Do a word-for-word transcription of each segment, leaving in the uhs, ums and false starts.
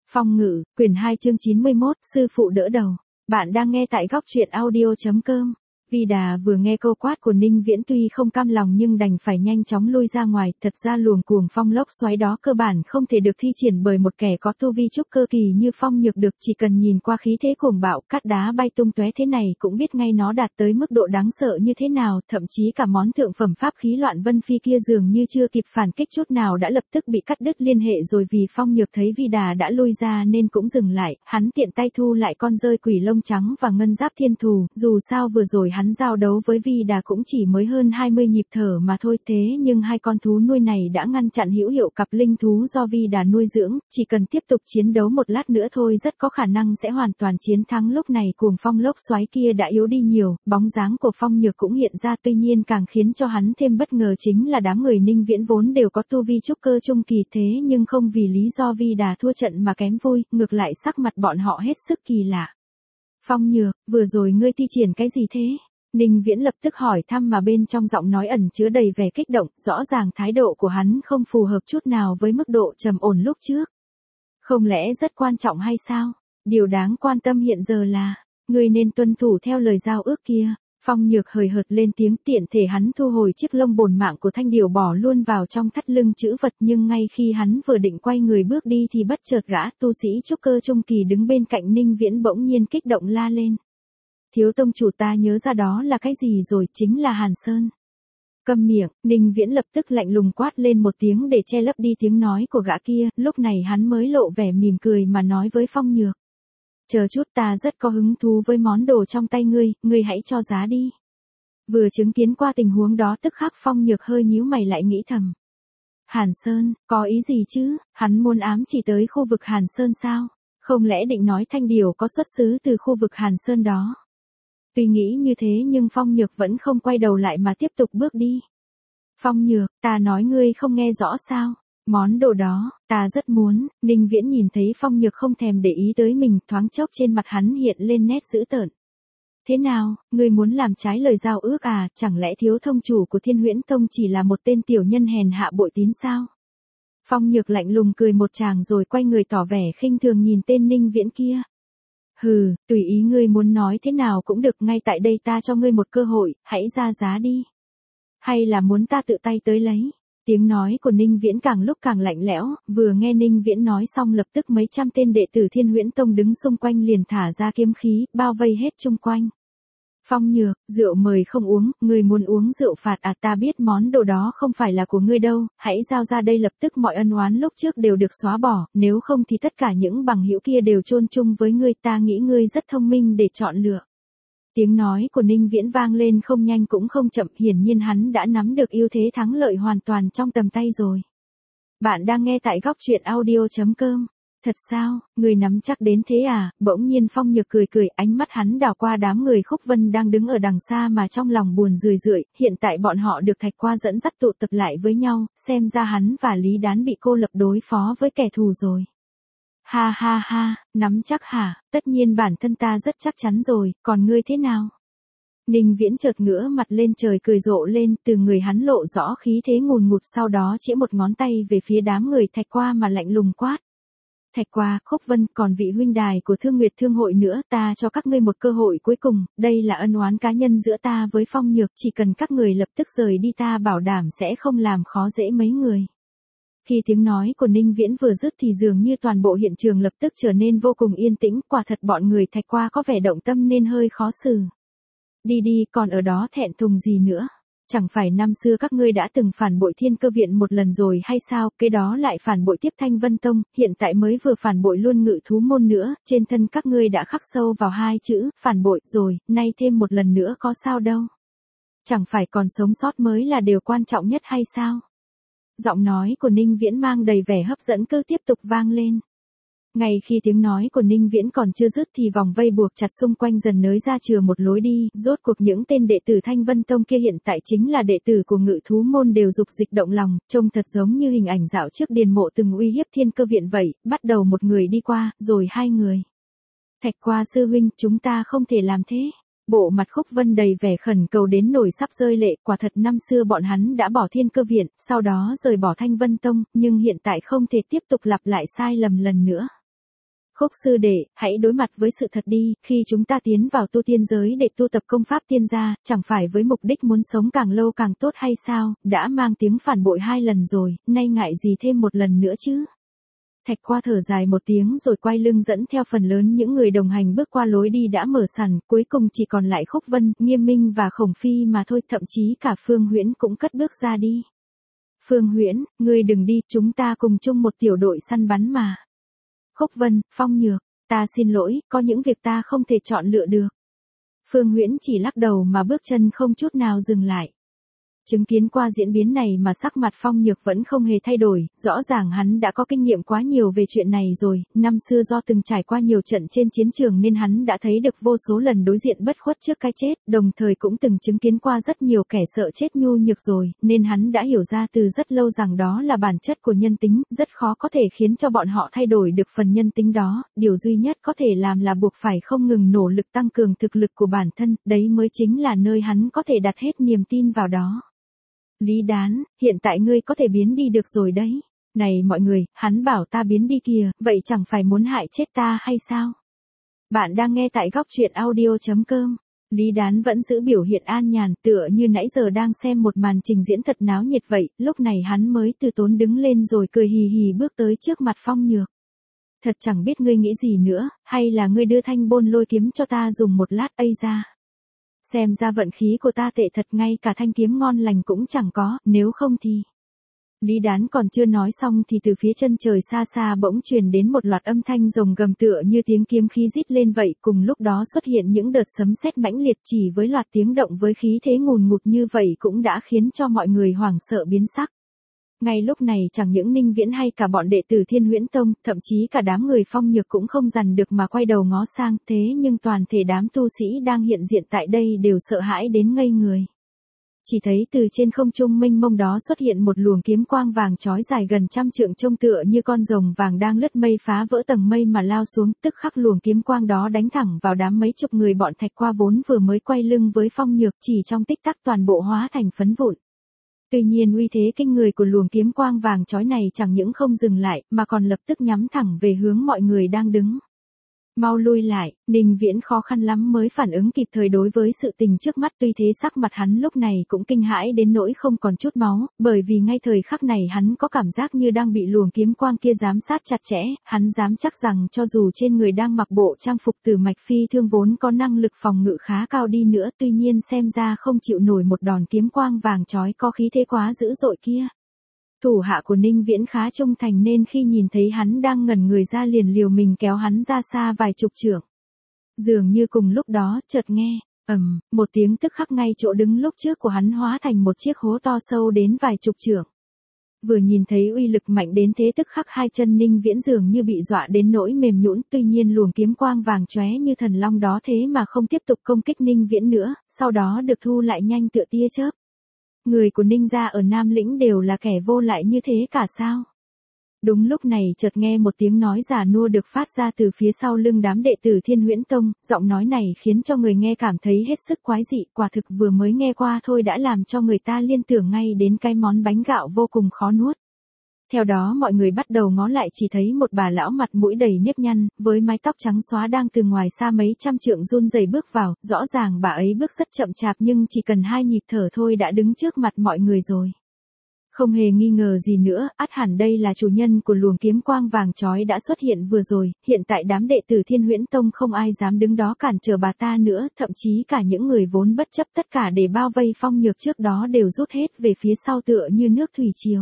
Phong ngữ, quyển hai chương chín mươi mốt, sư phụ đỡ đầu. Bạn đang nghe tại góc truyện audio chấm com. Vi Đà vừa nghe câu quát của Ninh Viễn tuy không cam lòng nhưng đành phải nhanh chóng lui ra ngoài, thật ra luồng cuồng phong lốc xoáy đó cơ bản không thể được thi triển bởi một kẻ có tu vi trúc cơ kỳ như Phong Nhược được, chỉ cần nhìn qua khí thế cuồng bạo, cát đá bay tung tóe thế này cũng biết ngay nó đạt tới mức độ đáng sợ như thế nào, thậm chí cả món thượng phẩm pháp khí Loạn Vân Phi kia dường như chưa kịp phản kích chút nào đã lập tức bị cắt đứt liên hệ rồi, vì Phong Nhược thấy Vi Đà đã lui ra nên cũng dừng lại, hắn tiện tay thu lại con rơi quỷ lông trắng và ngân giáp thiên thù, dù sao vừa rồi hắn giao đấu với Vi Đà cũng chỉ mới hơn hai mươi nhịp thở mà thôi, thế nhưng hai con thú nuôi này đã ngăn chặn hữu hiệu cặp linh thú do Vi Đà nuôi dưỡng, chỉ cần tiếp tục chiến đấu một lát nữa thôi rất có khả năng sẽ hoàn toàn chiến thắng. Lúc này cuồng phong lốc xoáy kia đã yếu đi nhiều, bóng dáng của Phong Nhược cũng hiện ra, tuy nhiên càng khiến cho hắn thêm bất ngờ chính là đám người Ninh Viễn vốn đều có tu vi trúc cơ trung kỳ, thế nhưng không vì lý do Vi Đà thua trận mà kém vui, ngược lại sắc mặt bọn họ hết sức kỳ lạ. Phong Nhược, vừa rồi ngươi thi triển cái gì thế? Ninh Viễn lập tức hỏi thăm mà bên trong giọng nói ẩn chứa đầy vẻ kích động, rõ ràng thái độ của hắn không phù hợp chút nào với mức độ trầm ổn lúc trước. Không lẽ rất quan trọng hay sao? Điều đáng quan tâm hiện giờ là, ngươi nên tuân thủ theo lời giao ước kia. Phong Nhược hời hợt lên tiếng, tiện thể hắn thu hồi chiếc lông bồn mạng của thanh điểu bỏ luôn vào trong thắt lưng chữ vật, nhưng ngay khi hắn vừa định quay người bước đi thì bất chợt gã tu sĩ trúc cơ trung kỳ đứng bên cạnh Ninh Viễn bỗng nhiên kích động la lên. Thiếu tông chủ, ta nhớ ra đó là cái gì rồi, chính là Hàn Sơn. Câm miệng, Ninh Viễn lập tức lạnh lùng quát lên một tiếng để che lấp đi tiếng nói của gã kia, lúc này hắn mới lộ vẻ mỉm cười mà nói với Phong Nhược. Chờ chút, ta rất có hứng thú với món đồ trong tay ngươi, ngươi hãy cho giá đi. Vừa chứng kiến qua tình huống đó tức khắc Phong Nhược hơi nhíu mày lại nghĩ thầm. Hàn Sơn, có ý gì chứ, hắn muốn ám chỉ tới khu vực Hàn Sơn sao? Không lẽ định nói thanh điểu có xuất xứ từ khu vực Hàn Sơn đó? Tuy nghĩ như thế nhưng Phong Nhược vẫn không quay đầu lại mà tiếp tục bước đi. Phong Nhược, ta nói ngươi không nghe rõ sao? Món đồ đó, ta rất muốn. Ninh Viễn nhìn thấy Phong Nhược không thèm để ý tới mình, thoáng chốc trên mặt hắn hiện lên nét dữ tợn. Thế nào, ngươi muốn làm trái lời giao ước à, chẳng lẽ thiếu thông chủ của Thiên Huyễn Tông chỉ là một tên tiểu nhân hèn hạ bội tín sao? Phong Nhược lạnh lùng cười một tràng rồi quay người tỏ vẻ khinh thường nhìn tên Ninh Viễn kia. Hừ, tùy ý ngươi muốn nói thế nào cũng được, ngay tại đây ta cho ngươi một cơ hội, hãy ra giá đi. Hay là muốn ta tự tay tới lấy? Tiếng nói của Ninh Viễn càng lúc càng lạnh lẽo, vừa nghe Ninh Viễn nói xong lập tức mấy trăm tên đệ tử Thiên Huyễn Tông đứng xung quanh liền thả ra kiếm khí, bao vây hết chung quanh. Phong Nhược, rượu mời không uống, ngươi muốn uống rượu phạt à, ta biết món đồ đó không phải là của ngươi đâu, hãy giao ra đây lập tức, mọi ân oán lúc trước đều được xóa bỏ, nếu không thì tất cả những bằng hữu kia đều chôn chung với ngươi, ta nghĩ ngươi rất thông minh để chọn lựa. Tiếng nói của Ninh Viễn vang lên không nhanh cũng không chậm, hiển nhiên hắn đã nắm được ưu thế thắng lợi hoàn toàn trong tầm tay rồi. Bạn đang nghe tại góc truyện audio chấm com. Thật sao, người nắm chắc đến thế à? Bỗng nhiên Phong Nhược cười cười, ánh mắt hắn đảo qua đám người Khúc Vân đang đứng ở đằng xa mà trong lòng buồn rười rượi, hiện tại bọn họ được Thạch Qua dẫn dắt tụ tập lại với nhau, xem ra hắn và Lý Đán bị cô lập đối phó với kẻ thù rồi. Ha ha ha, nắm chắc hả, tất nhiên bản thân ta rất chắc chắn rồi, còn ngươi thế nào? Ninh Viễn chợt ngửa mặt lên trời cười rộ lên, từ người hắn lộ rõ khí thế ngùn ngụt, sau đó chĩa một ngón tay về phía đám người Thạch Qua mà lạnh lùng quát. Thạch Qua, Khúc Vân, còn vị huynh đài của Thương Nguyệt Thương hội nữa, ta cho các ngươi một cơ hội cuối cùng, đây là ân oán cá nhân giữa ta với Phong Nhược, chỉ cần các người lập tức rời đi ta bảo đảm sẽ không làm khó dễ mấy người. Khi tiếng nói của Ninh Viễn vừa dứt thì dường như toàn bộ hiện trường lập tức trở nên vô cùng yên tĩnh, quả thật bọn người Thạch Qua có vẻ động tâm nên hơi khó xử. Đi đi, còn ở đó thẹn thùng gì nữa? Chẳng phải năm xưa các ngươi đã từng phản bội Thiên Cơ Viện một lần rồi hay sao, kế đó lại phản bội tiếp Thanh Vân Tông, hiện tại mới vừa phản bội luôn Ngự Thú Môn nữa, trên thân các ngươi đã khắc sâu vào hai chữ, phản bội, rồi, nay thêm một lần nữa có sao đâu. Chẳng phải còn sống sót mới là điều quan trọng nhất hay sao? Giọng nói của Ninh Viễn mang đầy vẻ hấp dẫn cứ tiếp tục vang lên. Ngay khi tiếng nói của Ninh Viễn còn chưa dứt thì vòng vây buộc chặt xung quanh dần nới ra chừa một lối đi, rốt cuộc những tên đệ tử Thanh Vân Tông kia hiện tại chính là đệ tử của Ngự Thú Môn đều dục dịch động lòng, trông thật giống như hình ảnh dạo trước Điền Mộ từng uy hiếp Thiên Cơ Viện vậy, bắt đầu một người đi qua, rồi hai người. Thạch Qua sư huynh, chúng ta không thể làm thế. Bộ mặt Khúc Vân đầy vẻ khẩn cầu đến nổi sắp rơi lệ, quả thật năm xưa bọn hắn đã bỏ Thiên Cơ Viện, sau đó rời bỏ Thanh Vân Tông, nhưng hiện tại không thể tiếp tục lặp lại sai lầm lần nữa. Khúc sư đệ, hãy đối mặt với sự thật đi, khi chúng ta tiến vào tu tiên giới để tu tập công pháp tiên gia, chẳng phải với mục đích muốn sống càng lâu càng tốt hay sao, đã mang tiếng phản bội hai lần rồi, nay ngại gì thêm một lần nữa chứ. Thạch Qua thở dài một tiếng rồi quay lưng dẫn theo phần lớn những người đồng hành bước qua lối đi đã mở sẵn, cuối cùng chỉ còn lại Khúc Vân, Nghiêm Minh và Khổng Phi mà thôi, thậm chí cả Phương Huyễn cũng cất bước ra đi. Phương Huyễn, ngươi đừng đi, chúng ta cùng chung một tiểu đội săn bắn mà. Khúc Vân, Phong Nhược, ta xin lỗi, có những việc ta không thể chọn lựa được. Phương Huyễn chỉ lắc đầu mà bước chân không chút nào dừng lại. Chứng kiến qua diễn biến này mà sắc mặt Phong Nhược vẫn không hề thay đổi, rõ ràng hắn đã có kinh nghiệm quá nhiều về chuyện này rồi, năm xưa do từng trải qua nhiều trận trên chiến trường nên hắn đã thấy được vô số lần đối diện bất khuất trước cái chết, đồng thời cũng từng chứng kiến qua rất nhiều kẻ sợ chết nhu nhược rồi, nên hắn đã hiểu ra từ rất lâu rằng đó là bản chất của nhân tính, rất khó có thể khiến cho bọn họ thay đổi được phần nhân tính đó, điều duy nhất có thể làm là buộc phải không ngừng nỗ lực tăng cường thực lực của bản thân, đấy mới chính là nơi hắn có thể đặt hết niềm tin vào đó. Lý Đán, hiện tại ngươi có thể biến đi được rồi đấy. Này mọi người, hắn bảo ta biến đi kìa, vậy chẳng phải muốn hại chết ta hay sao? Bạn đang nghe tại góc truyện audio chấm com. Lý Đán vẫn giữ biểu hiện an nhàn, tựa như nãy giờ đang xem một màn trình diễn thật náo nhiệt vậy, lúc này hắn mới từ tốn đứng lên rồi cười hì hì bước tới trước mặt Phong Nhược. Thật chẳng biết ngươi nghĩ gì nữa, hay là ngươi đưa thanh bôn lôi kiếm cho ta dùng một lát ây ra. Xem ra vận khí của ta tệ thật, ngay cả thanh kiếm ngon lành cũng chẳng có, nếu không thì... Lý Đán còn chưa nói xong thì từ phía chân trời xa xa bỗng truyền đến một loạt âm thanh rồng gầm tựa như tiếng kiếm khí rít lên vậy, cùng lúc đó xuất hiện những đợt sấm sét mãnh liệt, chỉ với loạt tiếng động với khí thế ngùn ngụt như vậy cũng đã khiến cho mọi người hoảng sợ biến sắc. Ngay lúc này chẳng những Ninh Viễn hay cả bọn đệ tử Thiên Huyễn Tông, thậm chí cả đám người Phong Nhược cũng không dằn được mà quay đầu ngó sang, thế nhưng toàn thể đám tu sĩ đang hiện diện tại đây đều sợ hãi đến ngây người. Chỉ thấy từ trên không trung mênh mông đó xuất hiện một luồng kiếm quang vàng chói dài gần trăm trượng, trông tựa như con rồng vàng đang lướt mây phá vỡ tầng mây mà lao xuống, tức khắc luồng kiếm quang đó đánh thẳng vào đám mấy chục người bọn Thạch Qua vốn vừa mới quay lưng với Phong Nhược, chỉ trong tích tắc toàn bộ hóa thành phấn vụn. Tuy nhiên uy thế kinh người của luồng kiếm quang vàng chói này chẳng những không dừng lại, mà còn lập tức nhắm thẳng về hướng mọi người đang đứng. Mau lui lại, Ninh Viễn khó khăn lắm mới phản ứng kịp thời đối với sự tình trước mắt, tuy thế sắc mặt hắn lúc này cũng kinh hãi đến nỗi không còn chút máu, bởi vì ngay thời khắc này hắn có cảm giác như đang bị luồng kiếm quang kia giám sát chặt chẽ, hắn dám chắc rằng cho dù trên người đang mặc bộ trang phục Tử Mạch Phi Thương vốn có năng lực phòng ngự khá cao đi nữa, tuy nhiên xem ra không chịu nổi một đòn kiếm quang vàng chói có khí thế quá dữ dội kia. Thủ hạ của Ninh Viễn khá trung thành nên khi nhìn thấy hắn đang ngẩn người ra liền liều mình kéo hắn ra xa vài chục trượng. Dường như cùng lúc đó, chợt nghe, ầm, một tiếng, tức khắc ngay chỗ đứng lúc trước của hắn hóa thành một chiếc hố to sâu đến vài chục trượng. Vừa nhìn thấy uy lực mạnh đến thế tức khắc hai chân Ninh Viễn dường như bị dọa đến nỗi mềm nhũn, tuy nhiên luồng kiếm quang vàng chóe như thần long đó thế mà không tiếp tục công kích Ninh Viễn nữa, sau đó được thu lại nhanh tựa tia chớp. Người của Ninh gia ở Nam Lĩnh đều là kẻ vô lại như thế cả sao? Đúng lúc này chợt nghe một tiếng nói già nua được phát ra từ phía sau lưng đám đệ tử Thiên Huyễn Tông, giọng nói này khiến cho người nghe cảm thấy hết sức quái dị, quả thực vừa mới nghe qua thôi đã làm cho người ta liên tưởng ngay đến cái món bánh gạo vô cùng khó nuốt. Theo đó mọi người bắt đầu ngó lại chỉ thấy một bà lão mặt mũi đầy nếp nhăn, với mái tóc trắng xóa đang từ ngoài xa mấy trăm trượng run rẩy bước vào, rõ ràng bà ấy bước rất chậm chạp nhưng chỉ cần hai nhịp thở thôi đã đứng trước mặt mọi người rồi. Không hề nghi ngờ gì nữa, ắt hẳn đây là chủ nhân của luồng kiếm quang vàng chói đã xuất hiện vừa rồi, hiện tại đám đệ tử Thiên Huyễn Tông không ai dám đứng đó cản trở bà ta nữa, thậm chí cả những người vốn bất chấp tất cả để bao vây Phong Nhược trước đó đều rút hết về phía sau tựa như nước thủy triều.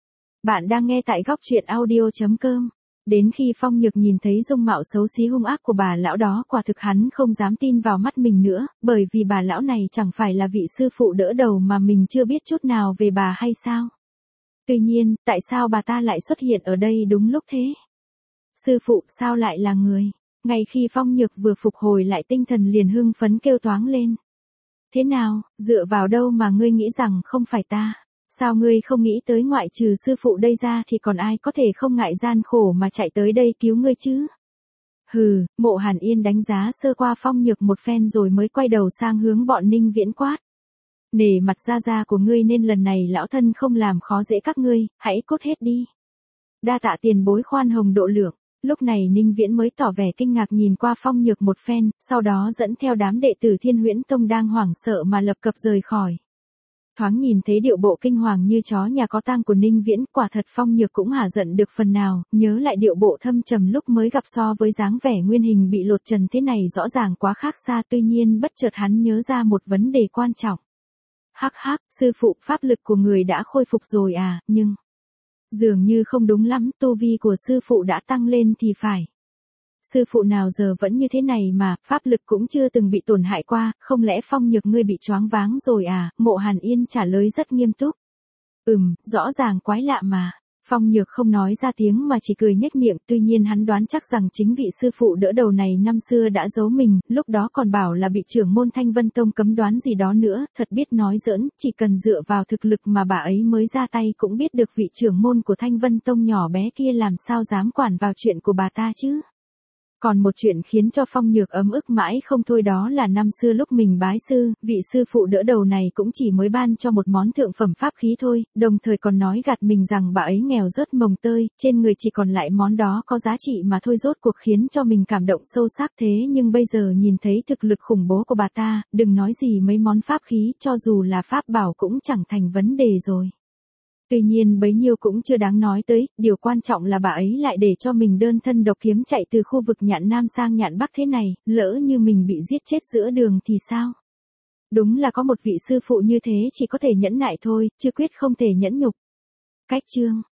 Bạn đang nghe tại góc truyện audio chấm com. Đến khi Phong Nhược nhìn thấy dung mạo xấu xí hung ác của bà lão đó, quả thực hắn không dám tin vào mắt mình nữa, bởi vì bà lão này chẳng phải là vị sư phụ đỡ đầu mà mình chưa biết chút nào về bà hay sao? Tuy nhiên, tại sao bà ta lại xuất hiện ở đây đúng lúc thế? Sư phụ sao lại là người? Ngay khi Phong Nhược vừa phục hồi lại tinh thần liền hưng phấn kêu toáng lên. Thế nào, dựa vào đâu mà ngươi nghĩ rằng không phải ta? Sao ngươi không nghĩ tới ngoại trừ sư phụ đây ra thì còn ai có thể không ngại gian khổ mà chạy tới đây cứu ngươi chứ? Hừ, Mộ Hàn Yên đánh giá sơ qua Phong Nhược một phen rồi mới quay đầu sang hướng bọn Ninh Viễn quát. Nể mặt gia gia của ngươi nên lần này lão thân không làm khó dễ các ngươi, hãy cút hết đi. Đa tạ tiền bối khoan hồng độ lượng. Lúc này Ninh Viễn mới tỏ vẻ kinh ngạc nhìn qua Phong Nhược một phen, sau đó dẫn theo đám đệ tử Thiên Huyễn Tông đang hoảng sợ mà lập cập rời khỏi. Thoáng nhìn thấy điệu bộ kinh hoàng như chó nhà có tang của Ninh Viễn, quả thật Phong Nhược cũng hả giận được phần nào, nhớ lại điệu bộ thâm trầm lúc mới gặp so với dáng vẻ nguyên hình bị lột trần thế này rõ ràng quá khác xa, tuy nhiên bất chợt hắn nhớ ra một vấn đề quan trọng. Hắc hắc, sư phụ, pháp lực của người đã khôi phục rồi à, nhưng dường như không đúng lắm, tu vi của sư phụ đã tăng lên thì phải. Sư phụ nào giờ vẫn như thế này mà, pháp lực cũng chưa từng bị tổn hại qua, không lẽ Phong Nhược ngươi bị choáng váng rồi à, Mộ Hàn Yên trả lời rất nghiêm túc. Ừm, rõ ràng quái lạ mà. Phong Nhược không nói ra tiếng mà chỉ cười nhếch miệng, tuy nhiên hắn đoán chắc rằng chính vị sư phụ đỡ đầu này năm xưa đã giấu mình, lúc đó còn bảo là bị trưởng môn Thanh Vân Tông cấm đoán gì đó nữa, thật biết nói giỡn, chỉ cần dựa vào thực lực mà bà ấy mới ra tay cũng biết được vị trưởng môn của Thanh Vân Tông nhỏ bé kia làm sao dám quản vào chuyện của bà ta chứ. Còn một chuyện khiến cho Phong Nhược ấm ức mãi không thôi đó là năm xưa lúc mình bái sư, vị sư phụ đỡ đầu này cũng chỉ mới ban cho một món thượng phẩm pháp khí thôi, đồng thời còn nói gạt mình rằng bà ấy nghèo rớt mồng tơi, trên người chỉ còn lại món đó có giá trị mà thôi, rốt cuộc khiến cho mình cảm động sâu sắc. Thế nhưng bây giờ nhìn thấy thực lực khủng bố của bà ta, đừng nói gì mấy món pháp khí, cho dù là pháp bảo cũng chẳng thành vấn đề rồi. Tuy nhiên bấy nhiêu cũng chưa đáng nói tới, điều quan trọng là bà ấy lại để cho mình đơn thân độc kiếm chạy từ khu vực Nhạn Nam sang Nhạn Bắc thế này, lỡ như mình bị giết chết giữa đường thì sao? Đúng là có một vị sư phụ như thế chỉ có thể nhẫn nại thôi, chứ quyết không thể nhẫn nhục. Cách chương